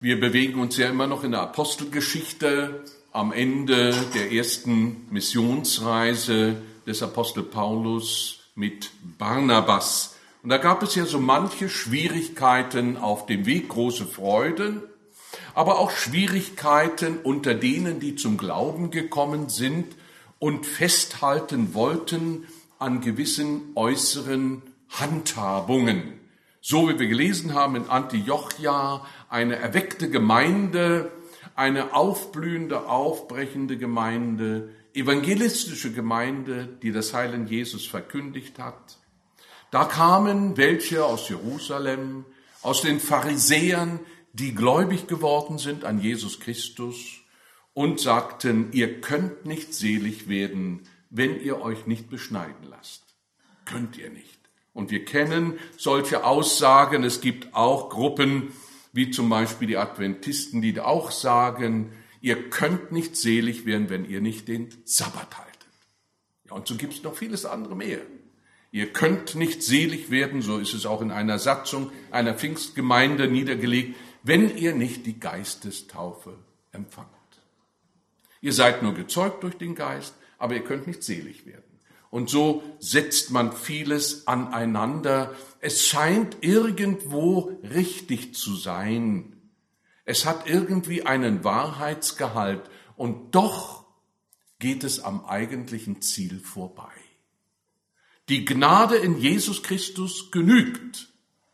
Wir bewegen uns ja immer noch in der Apostelgeschichte am Ende der ersten Missionsreise des Apostel Paulus mit Barnabas. Und da gab es ja so manche Schwierigkeiten auf dem Weg, große Freuden, aber auch Schwierigkeiten unter denen, die zum Glauben gekommen sind und festhalten wollten an gewissen äußeren Handhabungen. So wie wir gelesen haben in Antiochia, eine erweckte Gemeinde, eine aufblühende, aufbrechende Gemeinde, evangelistische Gemeinde, die das Heil in Jesus verkündigt hat. Da kamen welche aus Jerusalem, aus den Pharisäern, die gläubig geworden sind an Jesus Christus und sagten, ihr könnt nicht selig werden, wenn ihr euch nicht beschneiden lasst. Könnt ihr nicht. Und wir kennen solche Aussagen. Es gibt auch Gruppen, wie zum Beispiel die Adventisten, die auch sagen, ihr könnt nicht selig werden, wenn ihr nicht den Sabbat haltet. Ja, und so gibt es noch vieles andere mehr. Ihr könnt nicht selig werden, so ist es auch in einer Satzung einer Pfingstgemeinde niedergelegt, wenn ihr nicht die Geistestaufe empfangt. Ihr seid nur gezeugt durch den Geist, aber ihr könnt nicht selig werden. Und so setzt man vieles aneinander. Es scheint irgendwo richtig zu sein. Es hat irgendwie einen Wahrheitsgehalt und doch geht es am eigentlichen Ziel vorbei. Die Gnade in Jesus Christus genügt.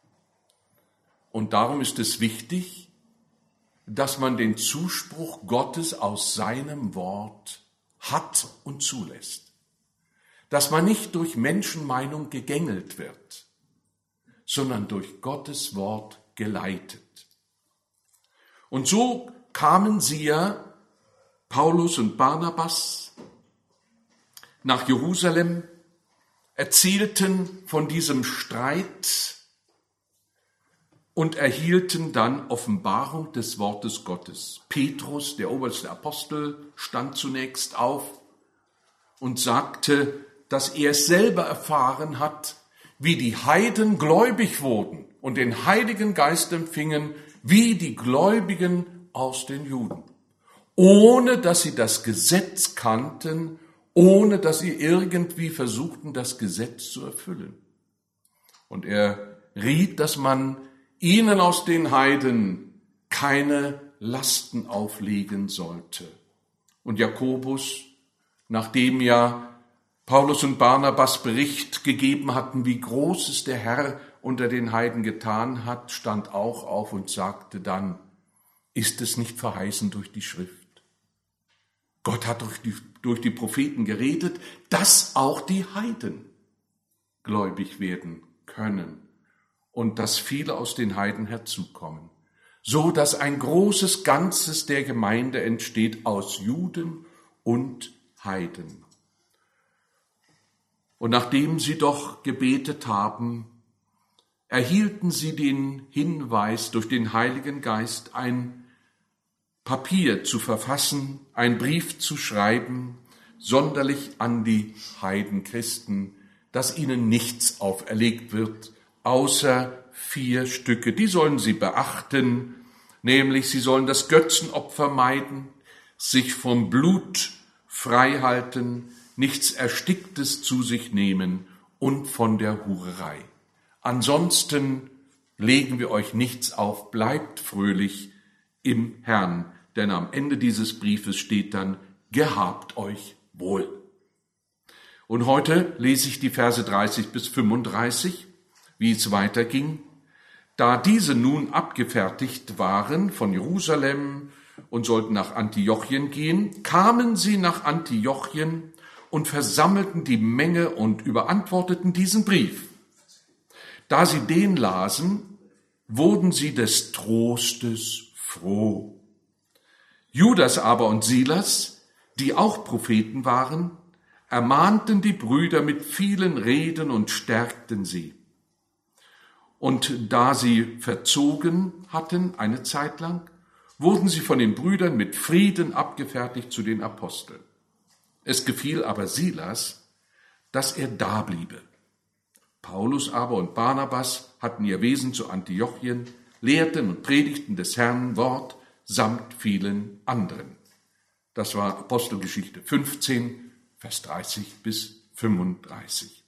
Und darum ist es wichtig, dass man den Zuspruch Gottes aus seinem Wort hat und zulässt. Dass man nicht durch Menschenmeinung gegängelt wird, sondern durch Gottes Wort geleitet. Und so kamen sie ja, Paulus und Barnabas, nach Jerusalem, erzählten von diesem Streit und erhielten dann Offenbarung des Wortes Gottes. Petrus, der oberste Apostel, stand zunächst auf und sagte, dass er es selber erfahren hat, wie die Heiden gläubig wurden und den Heiligen Geist empfingen, wie die Gläubigen aus den Juden. Ohne dass sie das Gesetz kannten, ohne dass sie irgendwie versuchten, das Gesetz zu erfüllen. Und er riet, dass man ihnen aus den Heiden keine Lasten auflegen sollte. Und Jakobus, nachdem ja Paulus und Barnabas Bericht gegeben hatten, wie groß es der Herr unter den Heiden getan hat, stand auch auf und sagte dann, ist es nicht verheißen durch die Schrift? Gott hat durch die Propheten geredet, dass auch die Heiden gläubig werden können und dass viele aus den Heiden herzukommen, so dass ein großes Ganzes der Gemeinde entsteht aus Juden und Heiden. Und nachdem sie doch gebetet haben, erhielten sie den Hinweis durch den Heiligen Geist, ein Papier zu verfassen, einen Brief zu schreiben, sonderlich an die Heidenchristen, dass ihnen nichts auferlegt wird, außer 4 Stücke. Die sollen sie beachten, nämlich sie sollen das Götzenopfer meiden, sich vom Blut frei halten, nichts Ersticktes zu sich nehmen und von der Hurerei. Ansonsten legen wir euch nichts auf, bleibt fröhlich im Herrn, denn am Ende dieses Briefes steht dann, gehabt euch wohl. Und heute lese ich die Verse 30 bis 35, wie es weiterging. Da diese nun abgefertigt waren von Jerusalem und sollten nach Antiochien gehen, kamen sie nach Antiochien und versammelten die Menge und überantworteten diesen Brief. Da sie den lasen, wurden sie des Trostes froh. Judas aber und Silas, die auch Propheten waren, ermahnten die Brüder mit vielen Reden und stärkten sie. Und da sie verzogen hatten eine Zeit lang, wurden sie von den Brüdern mit Frieden abgefertigt zu den Aposteln. Es gefiel aber Silas, dass er dabliebe. Paulus aber und Barnabas hatten ihr Wesen zu Antiochien, lehrten und predigten des Herrn Wort samt vielen anderen. Das war Apostelgeschichte 15, Vers 30 bis 35.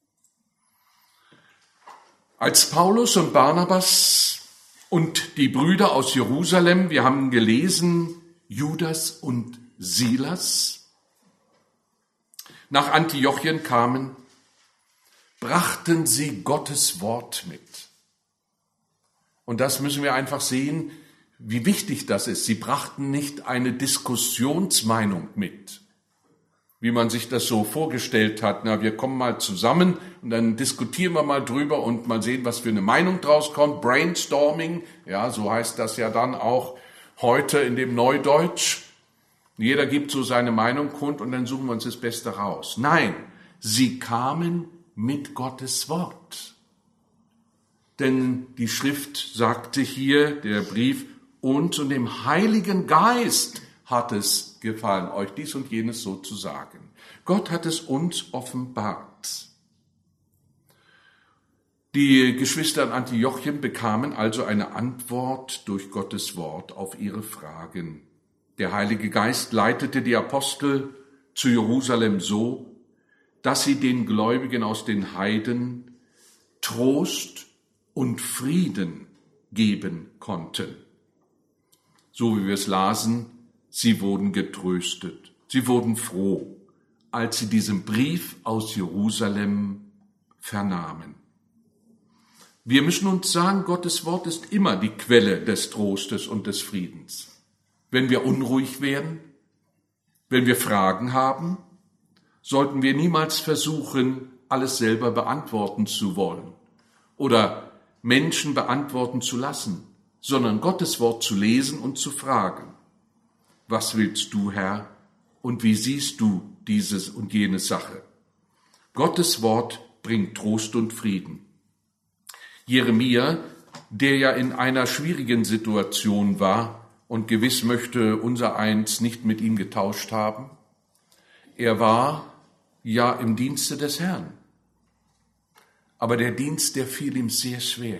Als Paulus und Barnabas und die Brüder aus Jerusalem, wir haben gelesen, Judas und Silas, nach Antiochien kamen, brachten sie Gottes Wort mit. Und das müssen wir einfach sehen, wie wichtig das ist. Sie brachten nicht eine Diskussionsmeinung mit, wie man sich das so vorgestellt hat. Na, wir kommen mal zusammen und dann diskutieren wir mal drüber und mal sehen, was für eine Meinung draus kommt. Brainstorming, ja, so heißt das ja dann auch heute in dem Neudeutsch. Jeder gibt so seine Meinung kund und dann suchen wir uns das Beste raus. Nein, sie kamen mit Gottes Wort. Denn die Schrift sagte hier, der Brief, uns und dem Heiligen Geist hat es gefallen, euch dies und jenes so zu sagen. Gott hat es uns offenbart. Die Geschwister in Antiochien bekamen also eine Antwort durch Gottes Wort auf ihre Fragen. Der Heilige Geist leitete die Apostel zu Jerusalem so, dass sie den Gläubigen aus den Heiden Trost und Frieden geben konnten. So wie wir es lasen, sie wurden getröstet, sie wurden froh, als sie diesen Brief aus Jerusalem vernahmen. Wir müssen uns sagen, Gottes Wort ist immer die Quelle des Trostes und des Friedens. Wenn wir unruhig werden, wenn wir Fragen haben, sollten wir niemals versuchen, alles selber beantworten zu wollen oder Menschen beantworten zu lassen, sondern Gottes Wort zu lesen und zu fragen. Was willst du, Herr, und wie siehst du dieses und jene Sache? Gottes Wort bringt Trost und Frieden. Jeremia, der ja in einer schwierigen Situation war und gewiss möchte unsereins nicht mit ihm getauscht haben, er war ja im Dienste des Herrn. Aber der Dienst, der fiel ihm sehr schwer.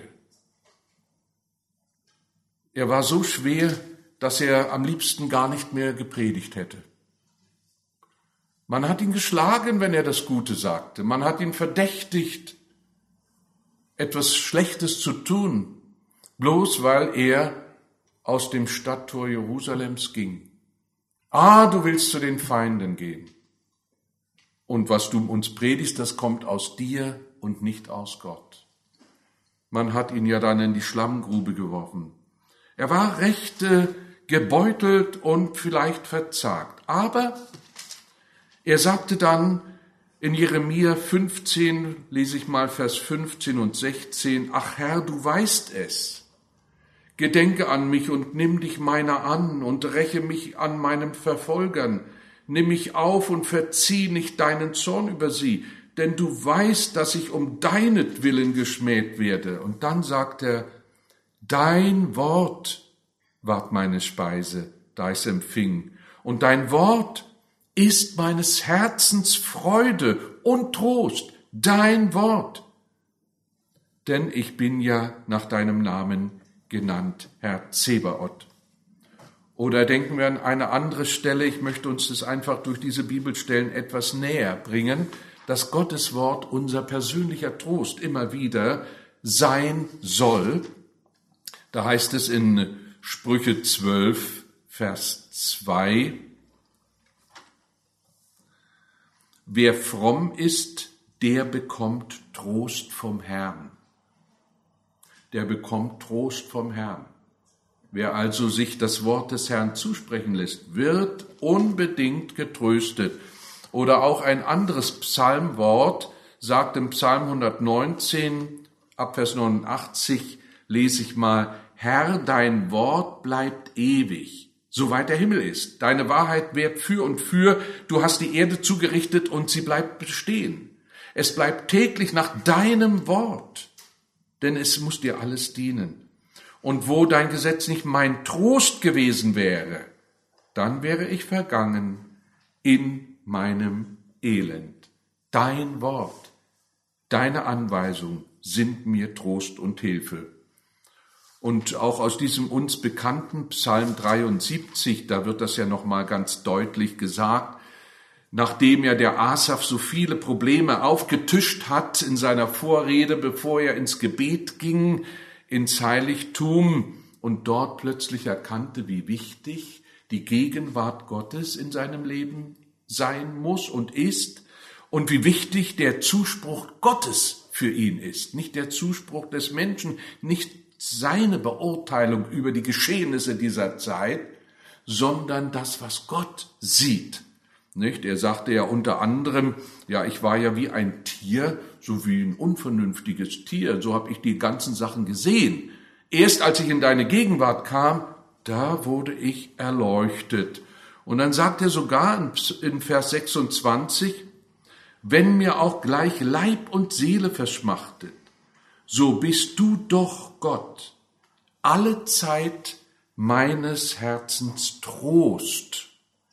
Er war so schwer, dass er am liebsten gar nicht mehr gepredigt hätte. Man hat ihn geschlagen, wenn er das Gute sagte. Man hat ihn verdächtigt, etwas Schlechtes zu tun, bloß weil er aus dem Stadttor Jerusalems ging. Du willst zu den Feinden gehen. Und was du uns predigst, das kommt aus dir und nicht aus Gott. Man hat ihn ja dann in die Schlammgrube geworfen. Er war recht gebeutelt und vielleicht verzagt. Aber er sagte dann in Jeremia 15, lese ich mal Vers 15 und 16, ach Herr, du weißt es. Gedenke an mich und nimm dich meiner an und räche mich an meinen Verfolgern. Nimm mich auf und verzieh nicht deinen Zorn über sie, denn du weißt, dass ich um deinetwillen geschmäht werde. Und dann sagt er, dein Wort ward meine Speise, da ich's empfing. Und dein Wort ist meines Herzens Freude und Trost, dein Wort. Denn ich bin ja nach deinem Namen genannt, Herr Zebaoth. Oder denken wir an eine andere Stelle, ich möchte uns das einfach durch diese Bibelstellen etwas näher bringen, dass Gottes Wort unser persönlicher Trost immer wieder sein soll. Da heißt es in Sprüche 12, Vers 2, wer fromm ist, der bekommt Trost vom Herrn. Der bekommt Trost vom Herrn. Wer also sich das Wort des Herrn zusprechen lässt, wird unbedingt getröstet. Oder auch ein anderes Psalmwort sagt im Psalm 119, ab Vers 89, lese ich mal, Herr, dein Wort bleibt ewig, soweit der Himmel ist. Deine Wahrheit währt für und für. Du hast die Erde zugerichtet und sie bleibt bestehen. Es bleibt täglich nach deinem Wort, denn es muss dir alles dienen. Und wo dein Gesetz nicht mein Trost gewesen wäre, dann wäre ich vergangen in meinem Elend. Dein Wort, deine Anweisung sind mir Trost und Hilfe. Und auch aus diesem uns bekannten Psalm 73, da wird das ja nochmal ganz deutlich gesagt, nachdem ja der Asaf so viele Probleme aufgetischt hat in seiner Vorrede, bevor er ins Gebet ging, ins Heiligtum und dort plötzlich erkannte, wie wichtig die Gegenwart Gottes in seinem Leben sein muss und ist und wie wichtig der Zuspruch Gottes für ihn ist, nicht der Zuspruch des Menschen, nicht seine Beurteilung über die Geschehnisse dieser Zeit, sondern das, was Gott sieht. Nicht? Er sagte ja unter anderem, ja, ich war ja wie ein Tier, so wie ein unvernünftiges Tier, so habe ich die ganzen Sachen gesehen. Erst als ich in deine Gegenwart kam, da wurde ich erleuchtet. Und dann sagt er sogar in Vers 26, wenn mir auch gleich Leib und Seele verschmachtet, so bist du doch Gott, alle Zeit meines Herzens Trost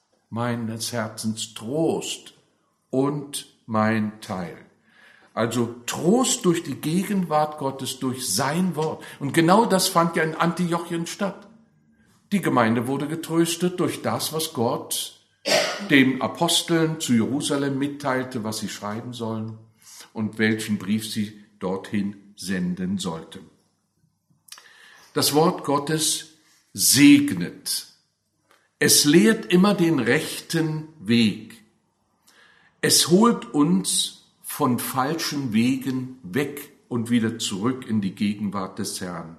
und mein Teil. Also Trost durch die Gegenwart Gottes, durch sein Wort. Und genau das fand ja in Antiochien statt. Die Gemeinde wurde getröstet durch das, was Gott den Aposteln zu Jerusalem mitteilte, was sie schreiben sollen und welchen Brief sie dorthin senden sollten. Das Wort Gottes segnet. Es lehrt immer den rechten Weg. Es holt uns von falschen Wegen weg und wieder zurück in die Gegenwart des Herrn.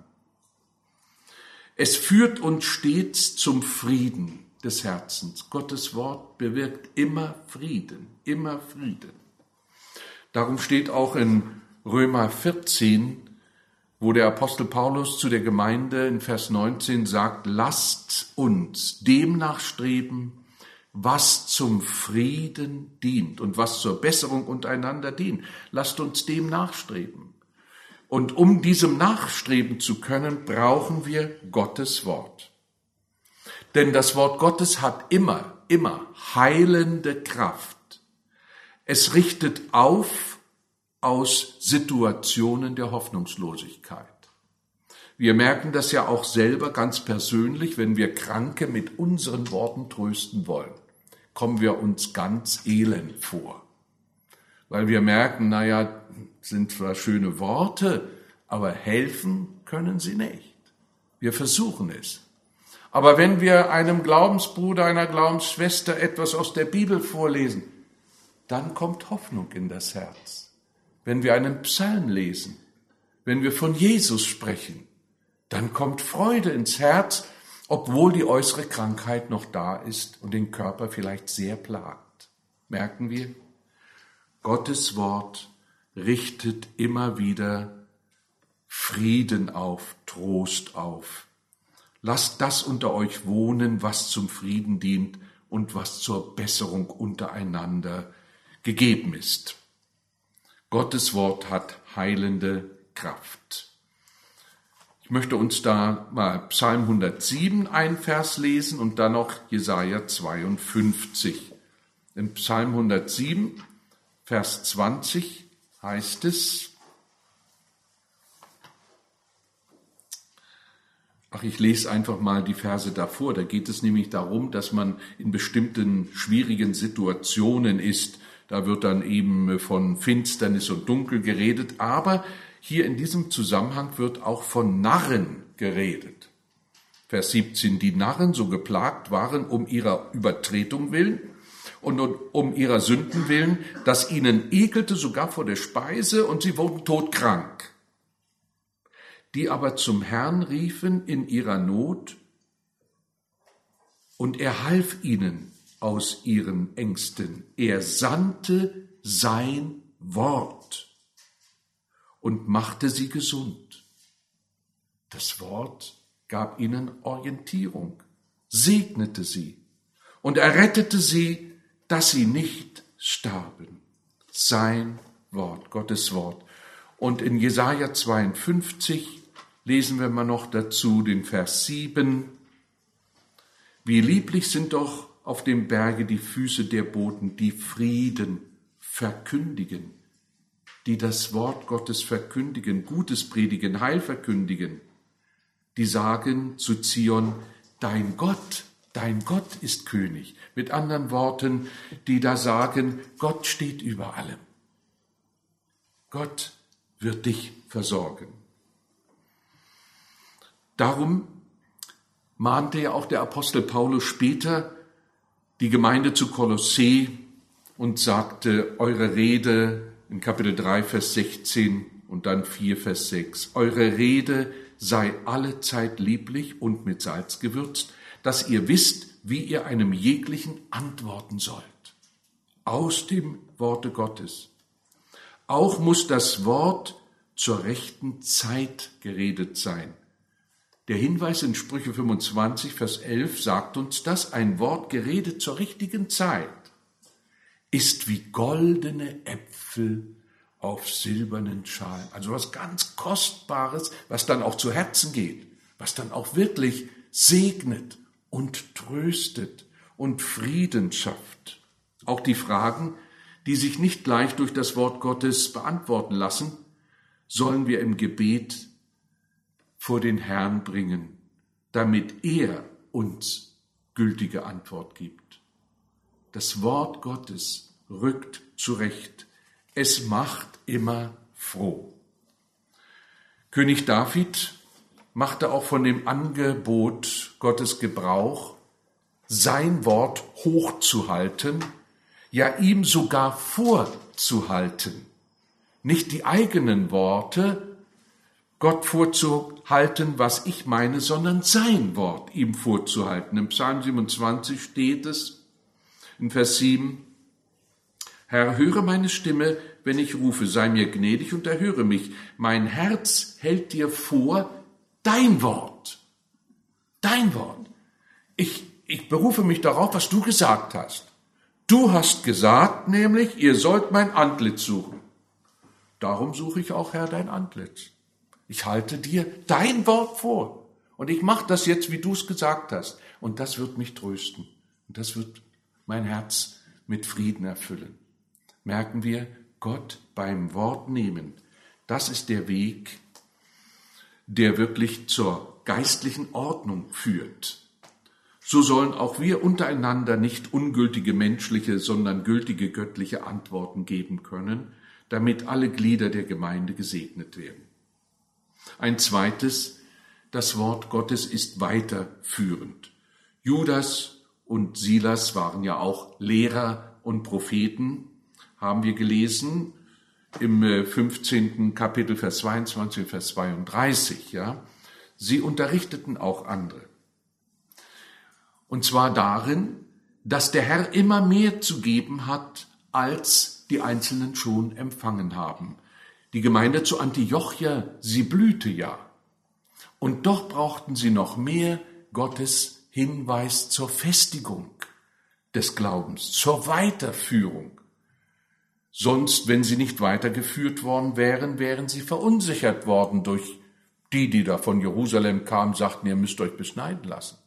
Es führt uns stets zum Frieden des Herzens. Gottes Wort bewirkt immer Frieden, immer Frieden. Darum steht auch in Römer 14, wo der Apostel Paulus zu der Gemeinde in Vers 19 sagt, lasst uns dem nachstreben, was zum Frieden dient und was zur Besserung untereinander dient. Lasst uns dem nachstreben. Und um diesem nachstreben zu können, brauchen wir Gottes Wort. Denn das Wort Gottes hat immer heilende Kraft. Es richtet auf aus Situationen der Hoffnungslosigkeit. Wir merken das ja auch selber ganz persönlich, wenn wir Kranke mit unseren Worten trösten wollen, kommen wir uns ganz elend vor. Weil wir merken, sind zwar schöne Worte, aber helfen können sie nicht. Wir versuchen es. Aber wenn wir einem Glaubensbruder, einer Glaubensschwester etwas aus der Bibel vorlesen, dann kommt Hoffnung in das Herz. Wenn wir einen Psalm lesen, wenn wir von Jesus sprechen, dann kommt Freude ins Herz, obwohl die äußere Krankheit noch da ist und den Körper vielleicht sehr plagt. Merken wir? Gottes Wort richtet immer wieder Frieden auf, Trost auf. Lasst das unter euch wohnen, was zum Frieden dient und was zur Besserung untereinander gegeben ist. Gottes Wort hat heilende Kraft. Ich möchte uns da mal Psalm 107 ein Vers lesen und dann noch Jesaja 52. In Psalm 107, Vers 20 heißt es, ich lese einfach mal die Verse davor. Da geht es nämlich darum, dass man in bestimmten schwierigen Situationen ist. Da wird dann eben von Finsternis und Dunkel geredet. Aber hier in diesem Zusammenhang wird auch von Narren geredet. Vers 17, die Narren so geplagt waren um ihrer Übertretung willen und um ihrer Sünden willen, dass ihnen ekelte sogar vor der Speise und sie wurden todkrank. Die aber zum Herrn riefen in ihrer Not, und er half ihnen aus ihren Ängsten. Er sandte sein Wort und machte sie gesund. Das Wort gab ihnen Orientierung, segnete sie und errettete sie, dass sie nicht starben. Sein Wort, Gottes Wort. Und in Jesaja 52 lesen wir mal noch dazu den Vers 7. Wie lieblich sind doch auf dem Berge die Füße der Boten, die Frieden verkündigen, die das Wort Gottes verkündigen, Gutes predigen, Heil verkündigen. die sagen zu Zion, dein Gott ist König. Mit anderen Worten, die da sagen, Gott steht über allem. Gott wird dich versorgen. Darum mahnte ja auch der Apostel Paulus später die Gemeinde zu Kolossee und sagte, eure Rede in Kapitel 3, Vers 16 und dann 4, Vers 6, eure Rede sei allezeit lieblich und mit Salz gewürzt, dass ihr wisst, wie ihr einem jeglichen antworten sollt. Aus dem Worte Gottes. Auch muss das Wort zur rechten Zeit geredet sein. Der Hinweis in Sprüche 25, Vers 11 sagt uns das, ein Wort geredet zur richtigen Zeit ist wie goldene Äpfel auf silbernen Schalen. Also was ganz Kostbares, was dann auch zu Herzen geht, was dann auch wirklich segnet und tröstet und Frieden schafft. Auch die Fragen, die sich nicht gleich durch das Wort Gottes beantworten lassen, sollen wir im Gebet vor den Herrn bringen, damit er uns gültige Antwort gibt. Das Wort Gottes rückt zurecht. Es macht immer froh. König David machte auch von dem Angebot Gottes Gebrauch, sein Wort hochzuhalten, ja ihm sogar vorzuhalten. Nicht die eigenen Worte Gott vorzuhalten, was ich meine, sondern sein Wort ihm vorzuhalten. Im Psalm 27 steht es in Vers 7, Herr, höre meine Stimme, wenn ich rufe, sei mir gnädig und erhöre mich. Mein Herz hält dir vor dein Wort. Dein Wort. Ich berufe mich darauf, was du gesagt hast. Du hast gesagt, nämlich, ihr sollt mein Antlitz suchen. Darum suche ich auch, Herr, dein Antlitz. Ich halte dir dein Wort vor. Und ich mache das jetzt, wie du es gesagt hast. Und das wird mich trösten. Und das wird mein Herz mit Frieden erfüllen. Merken wir, Gott beim Wort nehmen. Das ist der Weg, der wirklich zur geistlichen Ordnung führt. So sollen auch wir untereinander nicht ungültige menschliche, sondern gültige göttliche Antworten geben können, damit alle Glieder der Gemeinde gesegnet werden. Ein zweites, das Wort Gottes ist weiterführend. Judas und Silas waren ja auch Lehrer und Propheten, haben wir gelesen im 15. Kapitel, Vers 22, Vers 32. Ja? Sie unterrichteten auch andere. Und zwar darin, dass der Herr immer mehr zu geben hat, als die Einzelnen schon empfangen haben. Die Gemeinde zu Antiochia, sie blühte ja. Und doch brauchten sie noch mehr Gottes Hinweis zur Festigung des Glaubens, zur Weiterführung. Sonst, wenn sie nicht weitergeführt worden wären, wären sie verunsichert worden durch die da von Jerusalem kamen, sagten, ihr müsst euch beschneiden lassen.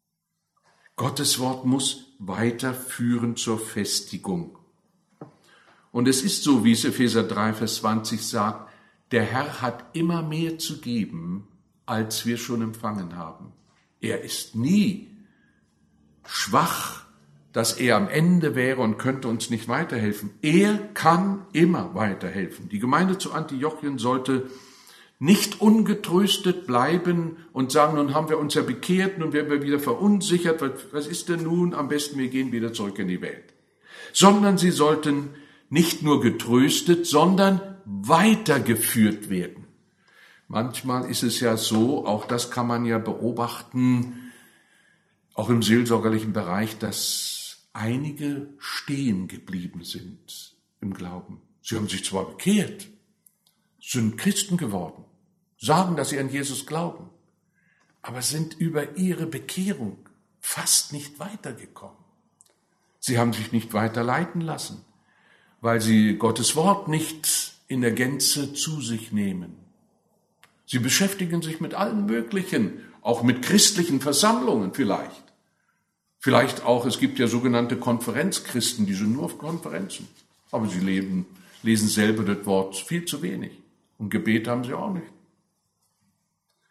Gottes Wort muss weiterführen zur Festigung. Und es ist so, wie es Epheser 3, Vers 20 sagt, der Herr hat immer mehr zu geben, als wir schon empfangen haben. Er ist nie schwach, dass er am Ende wäre und könnte uns nicht weiterhelfen. Er kann immer weiterhelfen. Die Gemeinde zu Antiochien sollte nicht ungetröstet bleiben und sagen, nun haben wir uns ja bekehrt, nun werden wir wieder verunsichert, was ist denn nun? Am besten, wir gehen wieder zurück in die Welt. Sondern sie sollten nicht nur getröstet, sondern weitergeführt werden. Manchmal ist es ja so, auch das kann man ja beobachten, auch im seelsorgerlichen Bereich, dass einige stehen geblieben sind im Glauben. Sie haben sich zwar bekehrt, sind Christen geworden, sagen, dass sie an Jesus glauben, aber sind über ihre Bekehrung fast nicht weitergekommen. Sie haben sich nicht weiter leiten lassen, weil sie Gottes Wort nicht in der Gänze zu sich nehmen. Sie beschäftigen sich mit allen möglichen, auch mit christlichen Versammlungen vielleicht. Vielleicht auch, es gibt ja sogenannte Konferenzchristen, die sind nur auf Konferenzen. Aber sie lesen selber das Wort viel zu wenig. Und Gebet haben sie auch nicht.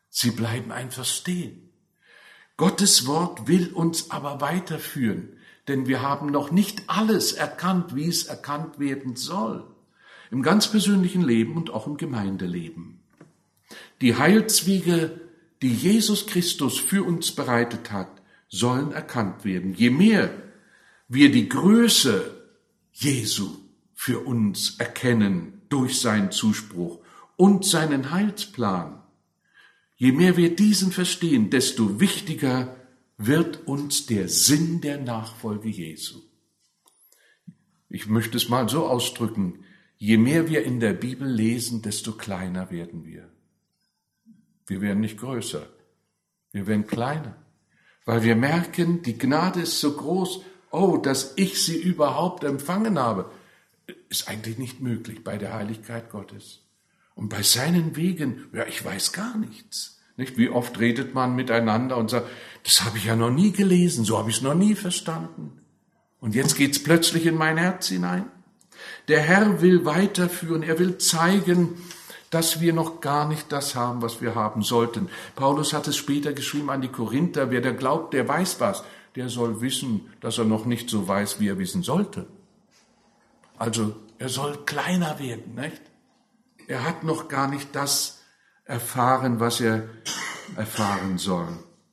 Sie bleiben einfach stehen. Gottes Wort will uns aber weiterführen, denn wir haben noch nicht alles erkannt, wie es erkannt werden soll. Im ganz persönlichen Leben und auch im Gemeindeleben. Die Heilswege, die Jesus Christus für uns bereitet hat, sollen erkannt werden. Je mehr wir die Größe Jesu für uns erkennen durch seinen Zuspruch und seinen Heilsplan, je mehr wir diesen verstehen, desto wichtiger wird uns der Sinn der Nachfolge Jesu. Ich möchte es mal so ausdrücken, je mehr wir in der Bibel lesen, desto kleiner werden wir. Wir werden nicht größer, wir werden kleiner, weil wir merken, die Gnade ist so groß, dass ich sie überhaupt empfangen habe, ist eigentlich nicht möglich bei der Heiligkeit Gottes. Und bei seinen Wegen, ich weiß gar nichts. Nicht? Wie oft redet man miteinander und sagt, das habe ich ja noch nie gelesen, so habe ich es noch nie verstanden. Und jetzt geht es plötzlich in mein Herz hinein. Der Herr will weiterführen, er will zeigen, dass wir noch gar nicht das haben, was wir haben sollten. Paulus hat es später geschrieben an die Korinther, wer da glaubt, der weiß was. Der soll wissen, dass er noch nicht so weiß, wie er wissen sollte. Also er soll kleiner werden, nicht? Er hat noch gar nicht das erfahren, was er erfahren soll.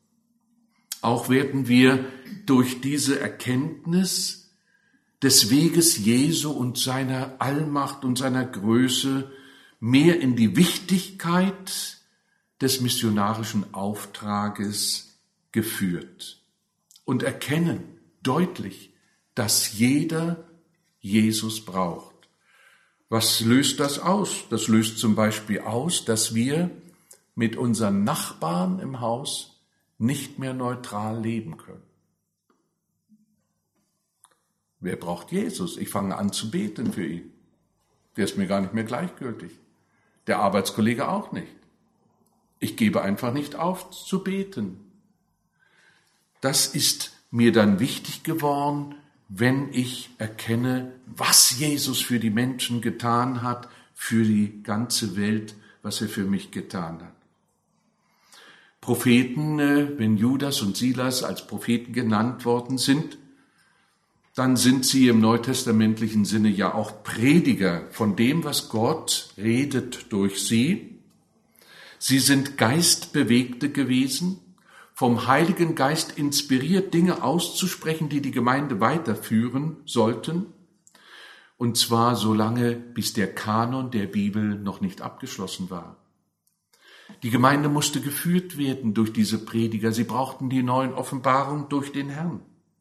Auch werden wir durch diese Erkenntnis des Weges Jesu und seiner Allmacht und seiner Größe mehr in die Wichtigkeit des missionarischen Auftrages geführt und erkennen deutlich, dass jeder Jesus braucht. Was löst das aus? Das löst zum Beispiel aus, dass wir mit unseren Nachbarn im Haus nicht mehr neutral leben können. Wer braucht Jesus? Ich fange an zu beten für ihn. Der ist mir gar nicht mehr gleichgültig. Der Arbeitskollege auch nicht. Ich gebe einfach nicht auf zu beten. Das ist mir dann wichtig geworden, wenn ich erkenne, was Jesus für die Menschen getan hat, für die ganze Welt, was er für mich getan hat. Propheten, wenn Judas und Silas als Propheten genannt worden sind, dann sind sie im neutestamentlichen Sinne ja auch Prediger von dem, was Gott redet durch sie. Sie sind Geistbewegte gewesen, vom Heiligen Geist inspiriert, Dinge auszusprechen, die die Gemeinde weiterführen sollten. Und zwar so lange, bis der Kanon der Bibel noch nicht abgeschlossen war. Die Gemeinde musste geführt werden durch diese Prediger. Sie brauchten die neuen Offenbarungen durch den Herrn.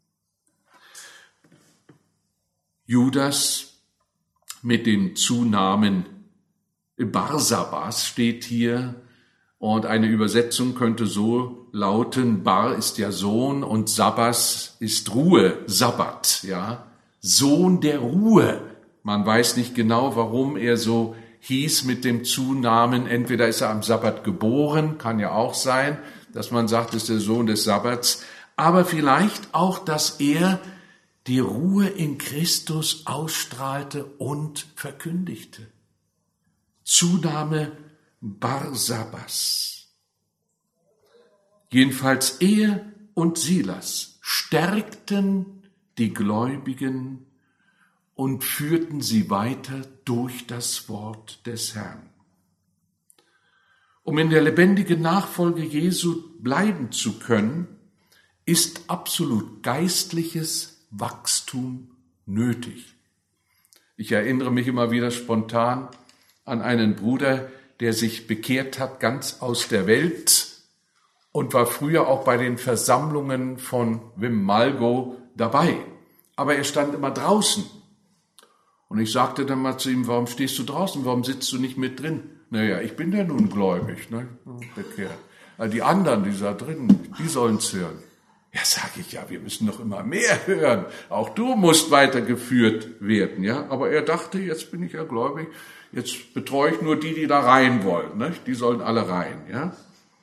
Judas mit dem Zunamen Barsabas steht hier und eine Übersetzung könnte so lauten, Bar ist ja Sohn und Sabbas ist Ruhe, Sabbat, ja, Sohn der Ruhe. Man weiß nicht genau, warum er so hieß mit dem Zunamen, entweder ist er am Sabbat geboren, kann ja auch sein, dass man sagt, es ist der Sohn des Sabbats, aber vielleicht auch, dass er die Ruhe in Christus ausstrahlte und verkündigte. Zunahme Barsabas. Jedenfalls er und Silas stärkten die Gläubigen und führten sie weiter durch das Wort des Herrn. Um in der lebendigen Nachfolge Jesu bleiben zu können, ist absolut geistliches Wachstum nötig. Ich erinnere mich immer wieder spontan an einen Bruder, der sich bekehrt hat, ganz aus der Welt und war früher auch bei den Versammlungen von Wim Malgo dabei. Aber er stand immer draußen. Und ich sagte dann mal zu ihm, warum stehst du draußen, warum sitzt du nicht mit drin? Naja, ich bin ja nun gläubig, ne? Bekehrt. Also die anderen, die da drin, die sollen es hören. Ja, sage ich, ja, wir müssen noch immer mehr hören. Auch du musst weitergeführt werden, ja. Aber er dachte, jetzt bin ich ja gläubig, jetzt betreue ich nur die, die da rein wollen, ne? Die sollen alle rein, ja.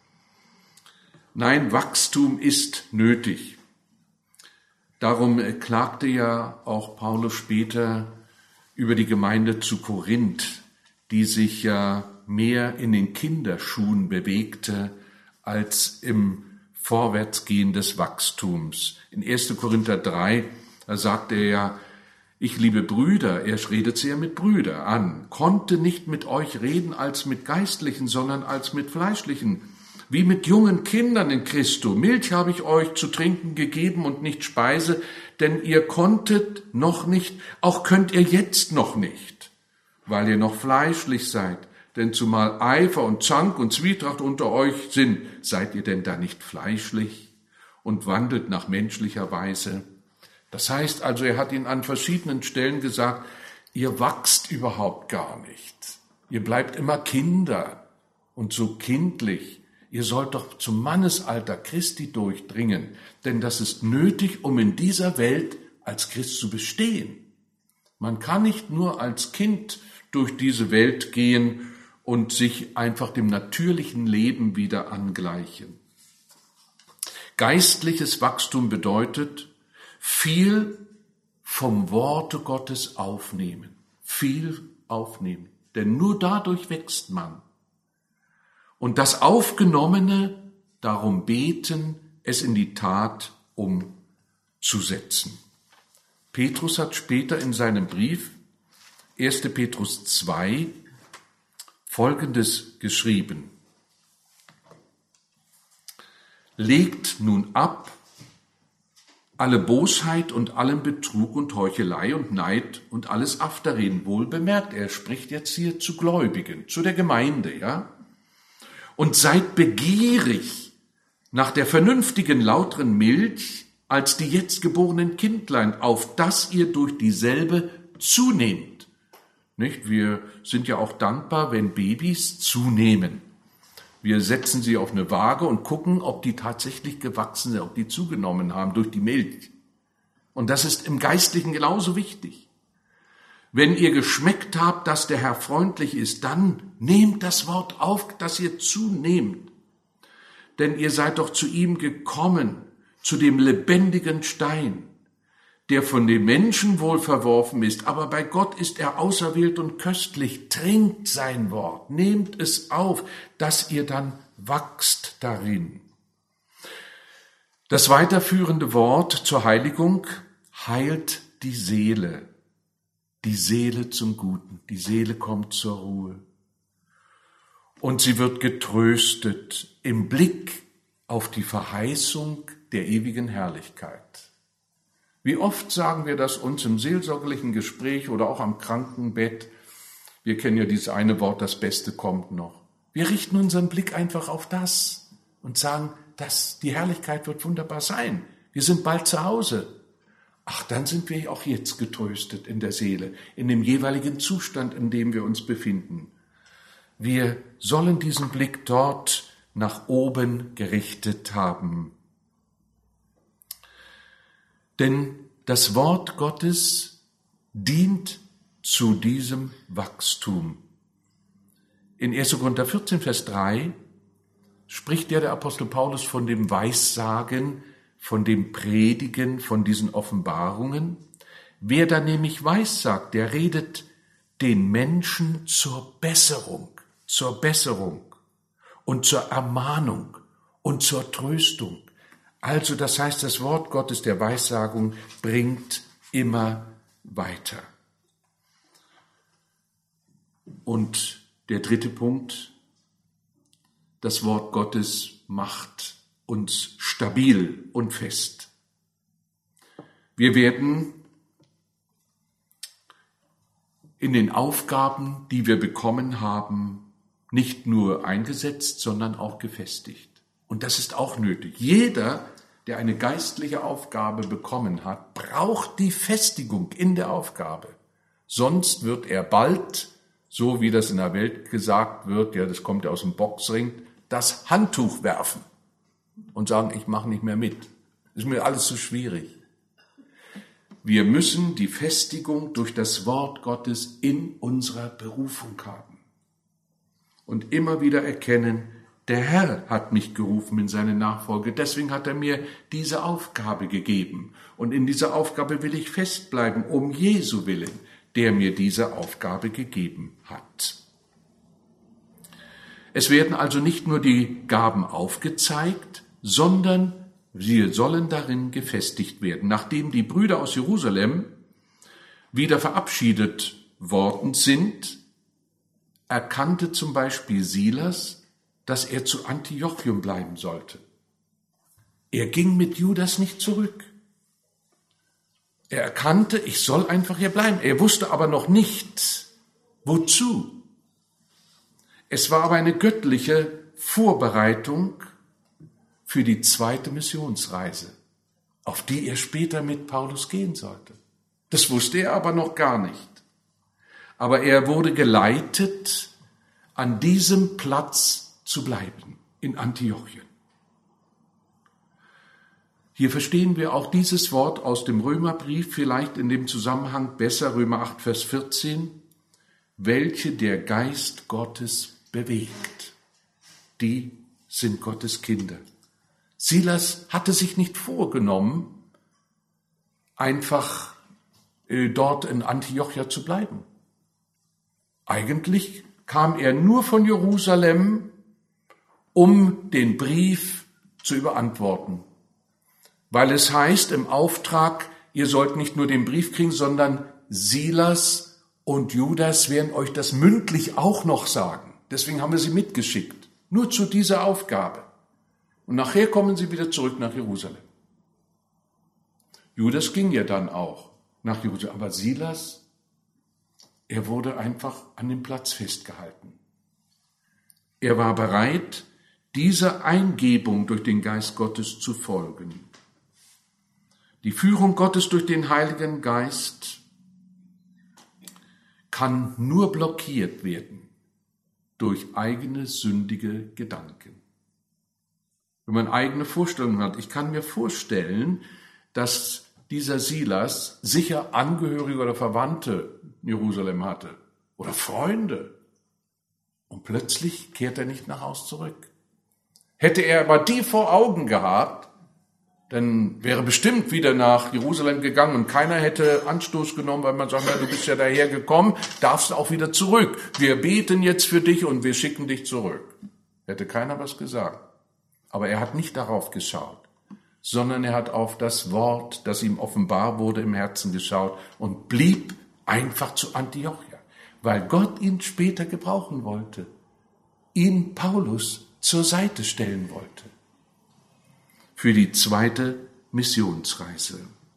Nein, Wachstum ist nötig. Darum klagte ja auch Paulus später über die Gemeinde zu Korinth, die sich ja mehr in den Kinderschuhen bewegte als im Vorwärtsgehen des Wachstums. In 1. Korinther 3, da sagt er ja, ich liebe Brüder, er redet sie ja mit Brüder an, konnte nicht mit euch reden als mit Geistlichen, sondern als mit Fleischlichen, wie mit jungen Kindern in Christo. Milch habe ich euch zu trinken gegeben und nicht Speise, denn ihr konntet noch nicht, auch könnt ihr jetzt noch nicht, weil ihr noch fleischlich seid. Denn zumal Eifer und Zank und Zwietracht unter euch sind, seid ihr denn da nicht fleischlich und wandelt nach menschlicher Weise? Das heißt also, er hat ihnen an verschiedenen Stellen gesagt, ihr wachst überhaupt gar nicht. Ihr bleibt immer Kinder und so kindlich. Ihr sollt doch zum Mannesalter Christi durchdringen, denn das ist nötig, um in dieser Welt als Christ zu bestehen. Man kann nicht nur als Kind durch diese Welt gehen und sich einfach dem natürlichen Leben wieder angleichen. Geistliches Wachstum bedeutet, viel vom Worte Gottes aufnehmen, viel aufnehmen, denn nur dadurch wächst man. Und das Aufgenommene, darum beten, es in die Tat umzusetzen. Petrus hat später in seinem Brief, 1. Petrus 2, Folgendes geschrieben. Legt nun ab alle Bosheit und allen Betrug und Heuchelei und Neid und alles Afterreden. Wohl bemerkt, er spricht jetzt hier zu Gläubigen, zu der Gemeinde, ja? Und seid begierig nach der vernünftigen, lauteren Milch als die jetzt geborenen Kindlein, auf dass ihr durch dieselbe zunehmt. Nicht? Wir sind ja auch dankbar, wenn Babys zunehmen. Wir setzen sie auf eine Waage und gucken, ob die tatsächlich gewachsen sind, ob die zugenommen haben durch die Milch. Und das ist im Geistlichen genauso wichtig. Wenn ihr geschmeckt habt, dass der Herr freundlich ist, dann nehmt das Wort auf, dass ihr zunehmt. Denn ihr seid doch zu ihm gekommen, zu dem lebendigen Stein, der von den Menschen wohl verworfen ist, aber bei Gott ist er auserwählt und köstlich. Trinkt sein Wort, nehmt es auf, dass ihr dann wachst darin. Das weiterführende Wort zur Heiligung heilt die Seele zum Guten. Die Seele kommt zur Ruhe. Und sie wird getröstet im Blick auf die Verheißung der ewigen Herrlichkeit. Wie oft sagen wir das uns im seelsorgerlichen Gespräch oder auch am Krankenbett? Wir kennen ja dieses eine Wort, das Beste kommt noch. Wir richten unseren Blick einfach auf das und sagen, die Herrlichkeit wird wunderbar sein. Wir sind bald zu Hause. Ach, dann sind wir auch jetzt getröstet in der Seele, in dem jeweiligen Zustand, in dem wir uns befinden. Wir sollen diesen Blick dort nach oben gerichtet haben. Denn das Wort Gottes dient zu diesem Wachstum. In 1. Korinther 14, Vers 3 spricht der Apostel Paulus von dem Weissagen, von dem Predigen, von diesen Offenbarungen. Wer da nämlich weissagt, der redet den Menschen zur Besserung und zur Ermahnung und zur Tröstung. Also das heißt, das Wort Gottes der Weissagung bringt immer weiter. Und der dritte Punkt, das Wort Gottes macht uns stabil und fest. Wir werden in den Aufgaben, die wir bekommen haben, nicht nur eingesetzt, sondern auch gefestigt. Und das ist auch nötig. Jeder, der eine geistliche Aufgabe bekommen hat, braucht die Festigung in der Aufgabe. Sonst wird er bald, so wie das in der Welt gesagt wird, ja, das kommt ja aus dem Boxring, das Handtuch werfen und sagen, ich mache nicht mehr mit. Ist mir alles zu schwierig. Wir müssen die Festigung durch das Wort Gottes in unserer Berufung haben. Und immer wieder erkennen, der Herr hat mich gerufen in seine Nachfolge, deswegen hat er mir diese Aufgabe gegeben. Und in dieser Aufgabe will ich festbleiben, um Jesu willen, der mir diese Aufgabe gegeben hat. Es werden also nicht nur die Gaben aufgezeigt, sondern sie sollen darin gefestigt werden. Nachdem die Brüder aus Jerusalem wieder verabschiedet worden sind, erkannte zum Beispiel Silas, dass er zu Antiochium bleiben sollte. Er ging mit Judas nicht zurück. Er erkannte, ich soll einfach hier bleiben. Er wusste aber noch nicht, wozu. Es war aber eine göttliche Vorbereitung für die zweite Missionsreise, auf die er später mit Paulus gehen sollte. Das wusste er aber noch gar nicht. Aber er wurde geleitet, an diesem Platz zu bleiben, in Antiochien. Hier verstehen wir auch dieses Wort aus dem Römerbrief, vielleicht in dem Zusammenhang besser, Römer 8, Vers 14, welche der Geist Gottes bewegt. Die sind Gottes Kinder. Silas hatte sich nicht vorgenommen, einfach dort in Antiochia zu bleiben. Eigentlich kam er nur von Jerusalem, um den Brief zu überantworten. Weil es heißt im Auftrag, ihr sollt nicht nur den Brief kriegen, sondern Silas und Judas werden euch das mündlich auch noch sagen. Deswegen haben wir sie mitgeschickt. Nur zu dieser Aufgabe. Und nachher kommen sie wieder zurück nach Jerusalem. Judas ging ja dann auch nach Jerusalem. Aber Silas, er wurde einfach an dem Platz festgehalten. Er war bereit, dieser Eingebung durch den Geist Gottes zu folgen. Die Führung Gottes durch den Heiligen Geist kann nur blockiert werden durch eigene sündige Gedanken. Wenn man eigene Vorstellungen hat, ich kann mir vorstellen, dass dieser Silas sicher Angehörige oder Verwandte in Jerusalem hatte oder Freunde. Und plötzlich kehrt er nicht nach Hause zurück. Hätte er aber die vor Augen gehabt, dann wäre bestimmt wieder nach Jerusalem gegangen und keiner hätte Anstoß genommen, weil man sagt, du bist ja daher gekommen, darfst auch wieder zurück. Wir beten jetzt für dich und wir schicken dich zurück. Hätte keiner was gesagt. Aber er hat nicht darauf geschaut, sondern er hat auf das Wort, das ihm offenbar wurde, im Herzen geschaut und blieb einfach zu Antiochia, weil Gott ihn später gebrauchen wollte, ihn Paulus zur Seite stellen wollte für die zweite Missionsreise.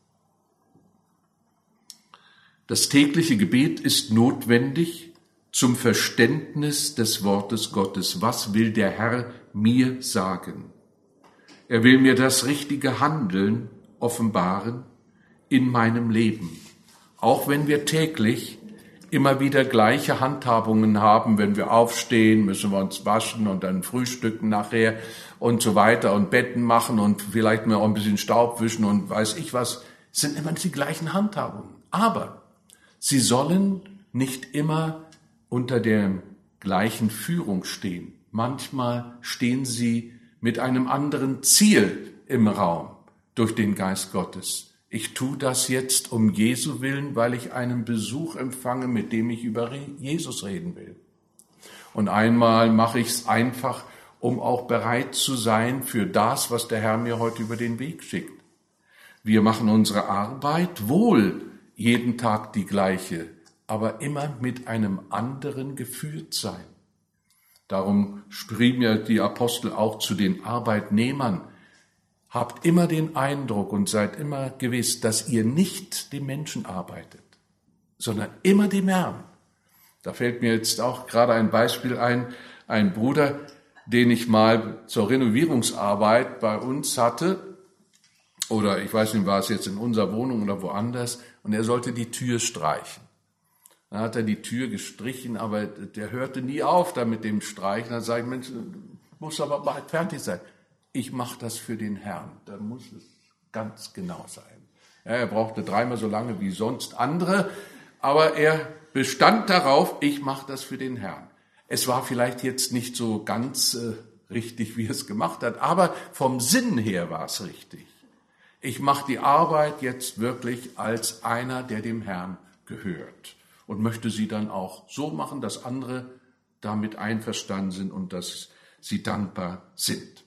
Das tägliche Gebet ist notwendig zum Verständnis des Wortes Gottes. Was will der Herr mir sagen? Er will mir das richtige Handeln offenbaren in meinem Leben. Auch wenn wir täglich immer wieder gleiche Handhabungen haben, wenn wir aufstehen, müssen wir uns waschen und dann frühstücken nachher und so weiter und Betten machen und vielleicht mal auch ein bisschen Staub wischen und weiß ich was, sind immer die gleichen Handhabungen. Aber sie sollen nicht immer unter der gleichen Führung stehen. Manchmal stehen sie mit einem anderen Ziel im Raum durch den Geist Gottes. Ich tue das jetzt um Jesu willen, weil ich einen Besuch empfange, mit dem ich über Jesus reden will. Und einmal mache ich es einfach, um auch bereit zu sein für das, was der Herr mir heute über den Weg schickt. Wir machen unsere Arbeit wohl jeden Tag die gleiche, aber immer mit einem anderen Geführtsein. Darum schrieben ja die Apostel auch zu den Arbeitnehmern: Habt immer den Eindruck und seid immer gewiss, dass ihr nicht dem Menschen arbeitet, sondern immer dem Herrn. Da fällt mir jetzt auch gerade ein Beispiel ein Bruder, den ich mal zur Renovierungsarbeit bei uns hatte, oder ich weiß nicht, war es jetzt in unserer Wohnung oder woanders, und er sollte die Tür streichen. Dann hat er die Tür gestrichen, aber der hörte nie auf da mit dem Streichen. Dann sage ich, Mensch, muss aber bald fertig sein. Ich mache das für den Herrn, da muss es ganz genau sein. Ja, er brauchte 3-mal so lange wie sonst andere, aber er bestand darauf, ich mache das für den Herrn. Es war vielleicht jetzt nicht so ganz richtig, wie er es gemacht hat, aber vom Sinn her war es richtig. Ich mache die Arbeit jetzt wirklich als einer, der dem Herrn gehört und möchte sie dann auch so machen, dass andere damit einverstanden sind und dass sie dankbar sind.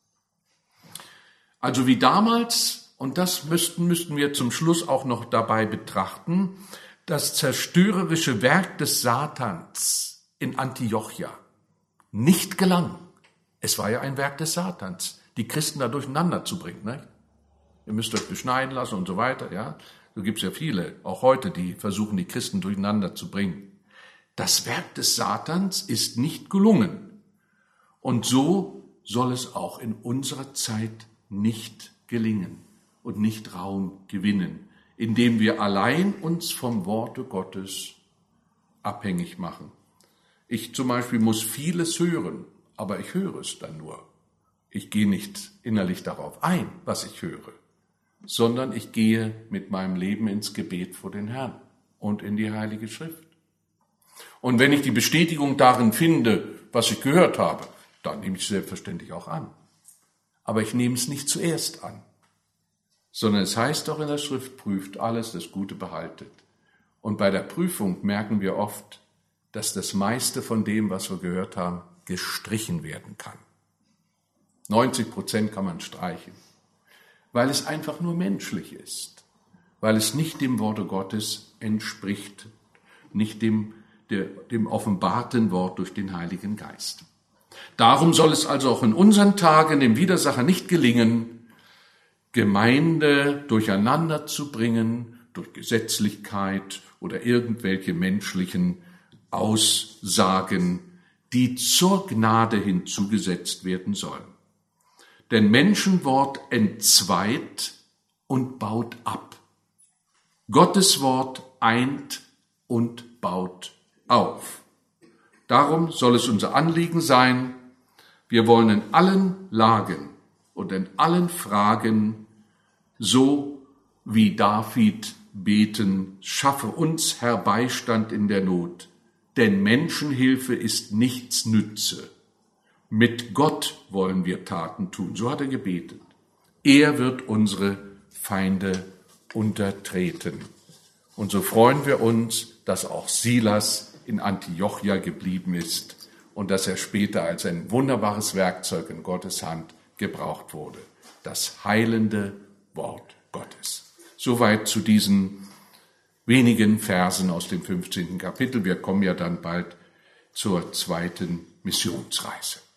Also wie damals, und das müssten wir zum Schluss auch noch dabei betrachten, das zerstörerische Werk des Satans in Antiochia nicht gelang. Es war ja ein Werk des Satans, die Christen da durcheinander zu bringen. Ne? Ihr müsst euch beschneiden lassen und so weiter. Ja, so gibt es ja viele, auch heute, die versuchen, die Christen durcheinander zu bringen. Das Werk des Satans ist nicht gelungen. Und so soll es auch in unserer Zeit nicht gelingen und nicht Raum gewinnen, indem wir allein uns vom Worte Gottes abhängig machen. Ich zum Beispiel muss vieles hören, aber ich höre es dann nur. Ich gehe nicht innerlich darauf ein, was ich höre, sondern ich gehe mit meinem Leben ins Gebet vor den Herrn und in die Heilige Schrift. Und wenn ich die Bestätigung darin finde, was ich gehört habe, dann nehme ich es selbstverständlich auch an. Aber ich nehme es nicht zuerst an, sondern es heißt doch in der Schrift, prüft alles, das Gute behaltet. Und bei der Prüfung merken wir oft, dass das meiste von dem, was wir gehört haben, gestrichen werden kann. 90% kann man streichen, weil es einfach nur menschlich ist, weil es nicht dem Worte Gottes entspricht, nicht dem offenbarten Wort durch den Heiligen Geist. Darum soll es also auch in unseren Tagen dem Widersacher nicht gelingen, Gemeinde durcheinander zu bringen durch Gesetzlichkeit oder irgendwelche menschlichen Aussagen, die zur Gnade hinzugesetzt werden sollen. Denn Menschenwort entzweit und baut ab. Gottes Wort eint und baut auf. Darum soll es unser Anliegen sein, wir wollen in allen Lagen und in allen Fragen, so wie David beten, schaffe uns Herr Beistand in der Not, denn Menschenhilfe ist nichts Nütze. Mit Gott wollen wir Taten tun, so hat er gebetet. Er wird unsere Feinde untertreten. Und so freuen wir uns, dass auch Silas in Antiochia geblieben ist und dass er später als ein wunderbares Werkzeug in Gottes Hand gebraucht wurde. Das heilende Wort Gottes. Soweit zu diesen wenigen Versen aus dem 15. Kapitel. Wir kommen ja dann bald zur zweiten Missionsreise.